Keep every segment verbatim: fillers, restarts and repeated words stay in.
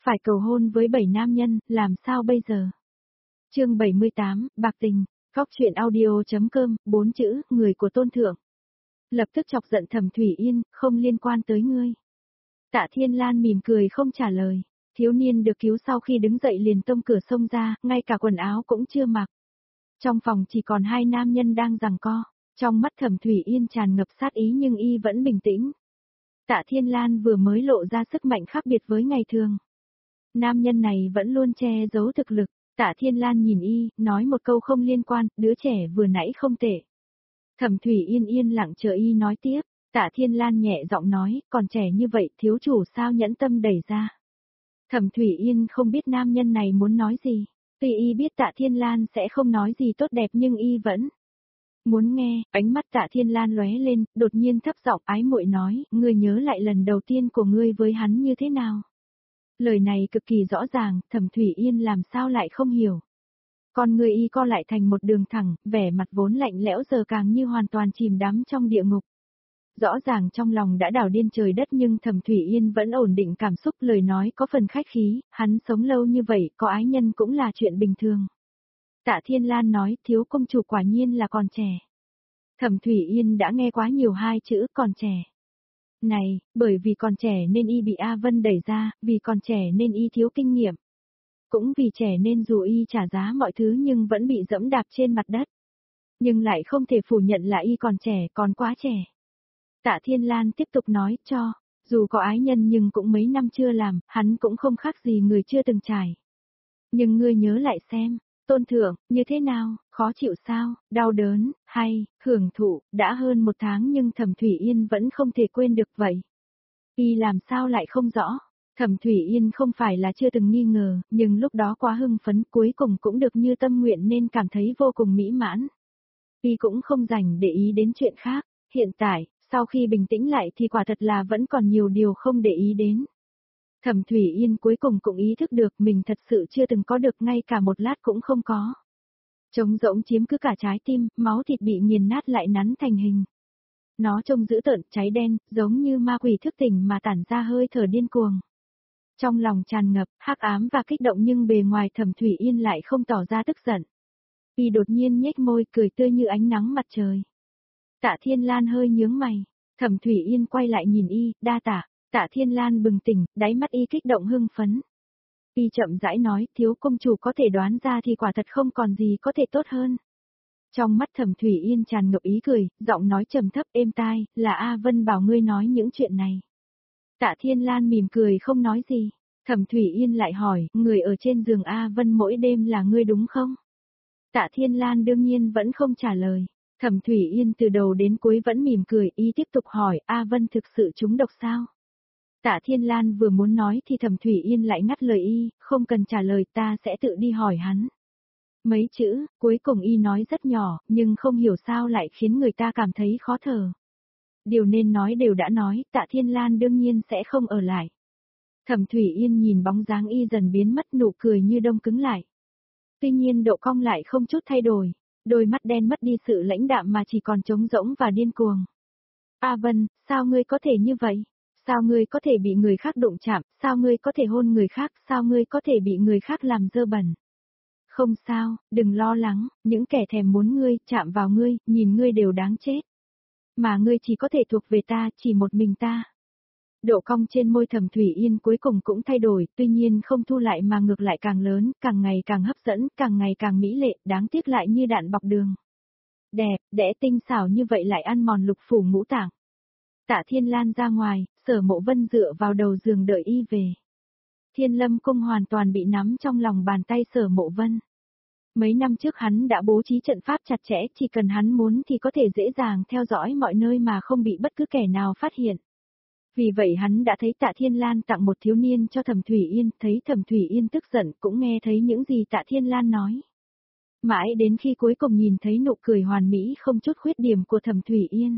Phải cầu hôn với bảy nam nhân, làm sao bây giờ? Chương bảy mươi tám, bạc tình, góc truyện audio.com, bốn chữ, người của tôn thượng. Lập tức chọc giận Thẩm Thủy Yên, không liên quan tới ngươi. Tạ Thiên Lan mỉm cười không trả lời. Thiếu niên được cứu sau khi đứng dậy liền tông cửa xông ra, ngay cả quần áo cũng chưa mặc. Trong phòng chỉ còn hai nam nhân đang giằng co. Trong mắt Thẩm Thủy Yên tràn ngập sát ý nhưng y vẫn bình tĩnh. Tạ Thiên Lan vừa mới lộ ra sức mạnh khác biệt với ngày thường. Nam nhân này vẫn luôn che giấu thực lực. Tạ Thiên Lan nhìn y, nói một câu không liên quan, đứa trẻ vừa nãy không tệ. Thẩm Thủy Yên yên lặng chờ y nói tiếp. Tạ Thiên Lan nhẹ giọng nói, còn trẻ như vậy thiếu chủ sao nhẫn tâm đẩy ra. Thẩm Thủy Yên không biết nam nhân này muốn nói gì. Tuy y biết Tạ Thiên Lan sẽ không nói gì tốt đẹp nhưng y vẫn muốn nghe. Ánh mắt Tạ Thiên Lan lóe lên, đột nhiên thấp giọng ái muội nói, ngươi nhớ lại lần đầu tiên của ngươi với hắn như thế nào? Lời này cực kỳ rõ ràng, Thẩm Thủy Yên làm sao lại không hiểu. Con người y co lại thành một đường thẳng, vẻ mặt vốn lạnh lẽo giờ càng như hoàn toàn chìm đắm trong địa ngục. Rõ ràng trong lòng đã đảo điên trời đất nhưng Thẩm Thủy Yên vẫn ổn định cảm xúc, lời nói có phần khách khí, hắn sống lâu như vậy, có ái nhân cũng là chuyện bình thường. Tạ Thiên Lan nói, thiếu công chủ quả nhiên là còn trẻ. Thẩm Thủy Yên đã nghe quá nhiều hai chữ còn trẻ. Này, bởi vì còn trẻ nên y bị A Vân đẩy ra, vì còn trẻ nên y thiếu kinh nghiệm. Cũng vì trẻ nên dù y trả giá mọi thứ nhưng vẫn bị dẫm đạp trên mặt đất. Nhưng lại không thể phủ nhận là y còn trẻ, còn quá trẻ. Tạ Thiên Lan tiếp tục nói cho, dù có ái nhân nhưng cũng mấy năm chưa làm, hắn cũng không khác gì người chưa từng trải. Nhưng ngươi nhớ lại xem, tôn thượng, như thế nào, khó chịu sao, đau đớn, hay, hưởng thụ, đã hơn một tháng nhưng Thẩm Thủy Yên vẫn không thể quên được vậy. Y làm sao lại không rõ, Thẩm Thủy Yên không phải là chưa từng nghi ngờ, nhưng lúc đó quá hưng phấn cuối cùng cũng được như tâm nguyện nên cảm thấy vô cùng mỹ mãn. Y cũng không dành để ý đến chuyện khác, hiện tại, sau khi bình tĩnh lại thì quả thật là vẫn còn nhiều điều không để ý đến. Thẩm Thủy Yên cuối cùng cũng ý thức được mình thật sự chưa từng có được ngay cả một lát cũng không có. Trống rỗng chiếm cứ cả trái tim, máu thịt bị nghiền nát lại nắn thành hình. Nó trông dữ tợn, cháy đen, giống như ma quỷ thức tỉnh mà tản ra hơi thở điên cuồng. Trong lòng tràn ngập, hắc ám và kích động nhưng bề ngoài Thẩm Thủy Yên lại không tỏ ra tức giận. Y đột nhiên nhếch môi cười tươi như ánh nắng mặt trời. Tạ Thiên Lan hơi nhướng mày. Thẩm Thủy Yên quay lại nhìn y, đa tạ. Tạ Thiên Lan bừng tỉnh, đáy mắt y kích động hưng phấn. Y chậm rãi nói, thiếu công chủ có thể đoán ra thì quả thật không còn gì có thể tốt hơn. Trong mắt Thẩm Thủy Yên tràn ngập ý cười, giọng nói trầm thấp êm tai, là A Vân bảo ngươi nói những chuyện này. Tạ Thiên Lan mỉm cười không nói gì. Thẩm Thủy Yên lại hỏi, người ở trên giường A Vân mỗi đêm là ngươi đúng không? Tạ Thiên Lan đương nhiên vẫn không trả lời. Thẩm Thủy Yên từ đầu đến cuối vẫn mỉm cười, y tiếp tục hỏi, A Vân thực sự trúng độc sao? Tạ Thiên Lan vừa muốn nói thì Thẩm Thủy Yên lại ngắt lời y, không cần trả lời ta sẽ tự đi hỏi hắn. Mấy chữ, cuối cùng y nói rất nhỏ, nhưng không hiểu sao lại khiến người ta cảm thấy khó thở. Điều nên nói đều đã nói, Tạ Thiên Lan đương nhiên sẽ không ở lại. Thẩm Thủy Yên nhìn bóng dáng y dần biến mất nụ cười như đông cứng lại. Tuy nhiên độ cong lại không chút thay đổi. Đôi mắt đen mất đi sự lãnh đạm mà chỉ còn trống rỗng và điên cuồng. A Vân, sao ngươi có thể như vậy? Sao ngươi có thể bị người khác đụng chạm? Sao ngươi có thể hôn người khác? Sao ngươi có thể bị người khác làm dơ bẩn? Không sao, đừng lo lắng, những kẻ thèm muốn ngươi, chạm vào ngươi, nhìn ngươi đều đáng chết. Mà ngươi chỉ có thể thuộc về ta, chỉ một mình ta. Độ cong trên môi Thẩm Thủy Yên cuối cùng cũng thay đổi, tuy nhiên không thu lại mà ngược lại càng lớn, càng ngày càng hấp dẫn, càng ngày càng mỹ lệ, đáng tiếc lại như đạn bọc đường. Đẹp, đẽ tinh xảo như vậy lại ăn mòn lục phủ ngũ tạng. Tạ Thiên Lan ra ngoài, Sở Mộ Vân dựa vào đầu giường đợi y về. Thiên Lâm Cung hoàn toàn bị nắm trong lòng bàn tay Sở Mộ Vân. Mấy năm trước hắn đã bố trí trận pháp chặt chẽ, chỉ cần hắn muốn thì có thể dễ dàng theo dõi mọi nơi mà không bị bất cứ kẻ nào phát hiện. Vì vậy hắn đã thấy Tạ Thiên Lan tặng một thiếu niên cho Thẩm Thủy Yên, thấy Thẩm Thủy Yên tức giận cũng nghe thấy những gì Tạ Thiên Lan nói. Mãi đến khi cuối cùng nhìn thấy nụ cười hoàn mỹ không chút khuyết điểm của Thẩm Thủy Yên.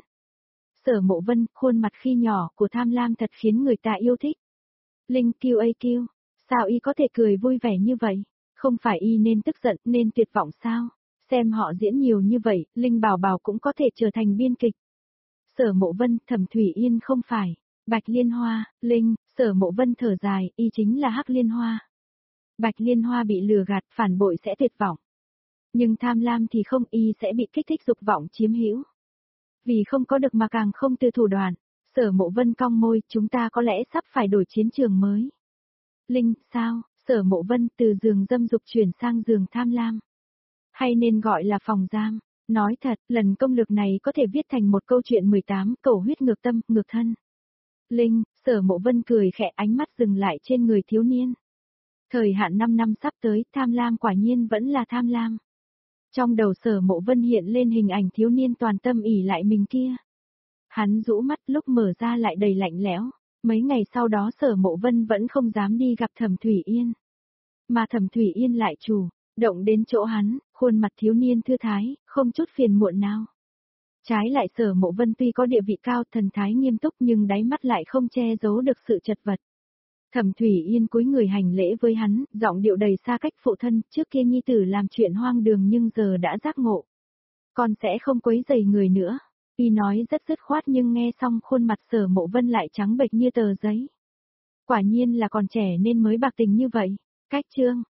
Sở Mộ Vân, khuôn mặt khi nhỏ của tham lam thật khiến người ta yêu thích. Linh kiêu a kiêu, sao y có thể cười vui vẻ như vậy? Không phải y nên tức giận, nên tuyệt vọng sao? Xem họ diễn nhiều như vậy, Linh Bảo Bảo cũng có thể trở thành biên kịch. Sở Mộ Vân, Thẩm Thủy Yên không phải. Bạch Liên Hoa, Linh, Sở Mộ Vân thở dài, y chính là Hắc Liên Hoa. Bạch Liên Hoa bị lừa gạt, phản bội sẽ tuyệt vọng. Nhưng tham lam thì không, y sẽ bị kích thích dục vọng chiếm hữu. Vì không có được mà càng không từ thủ đoạn. Sở Mộ Vân cong môi, chúng ta có lẽ sắp phải đổi chiến trường mới. Linh, sao? Sở Mộ Vân từ giường dâm dục chuyển sang giường tham lam. Hay nên gọi là phòng giam. Nói thật, lần công lược này có thể viết thành một câu chuyện mười tám, cầu huyết ngược tâm, ngược thân. Linh, Sở Mộ Vân cười khẽ, ánh mắt dừng lại trên người thiếu niên. Thời hạn năm năm sắp tới, tham lam quả nhiên vẫn là tham lam. Trong đầu Sở Mộ Vân hiện lên hình ảnh thiếu niên toàn tâm ỷ lại mình kia. Hắn rũ mắt, lúc mở ra lại đầy lạnh lẽo. Mấy ngày sau đó Sở Mộ Vân vẫn không dám đi gặp Thẩm Thủy Yên. Mà Thẩm Thủy Yên lại chủ động đến chỗ hắn, khuôn mặt thiếu niên thư thái, không chút phiền muộn nào. Trái lại Sở Mộ Vân tuy có địa vị cao, thần thái nghiêm túc, nhưng đáy mắt lại không che giấu được sự chật vật. Thẩm Thủy Yên cúi người hành lễ với hắn, giọng điệu đầy xa cách phụ thân, trước kia nhi tử làm chuyện hoang đường nhưng giờ đã giác ngộ. Con sẽ không quấy rầy người nữa. Y nói rất dứt khoát nhưng nghe xong khuôn mặt Sở Mộ Vân lại trắng bệch như tờ giấy. Quả nhiên là còn trẻ nên mới bạc tình như vậy. Cách chương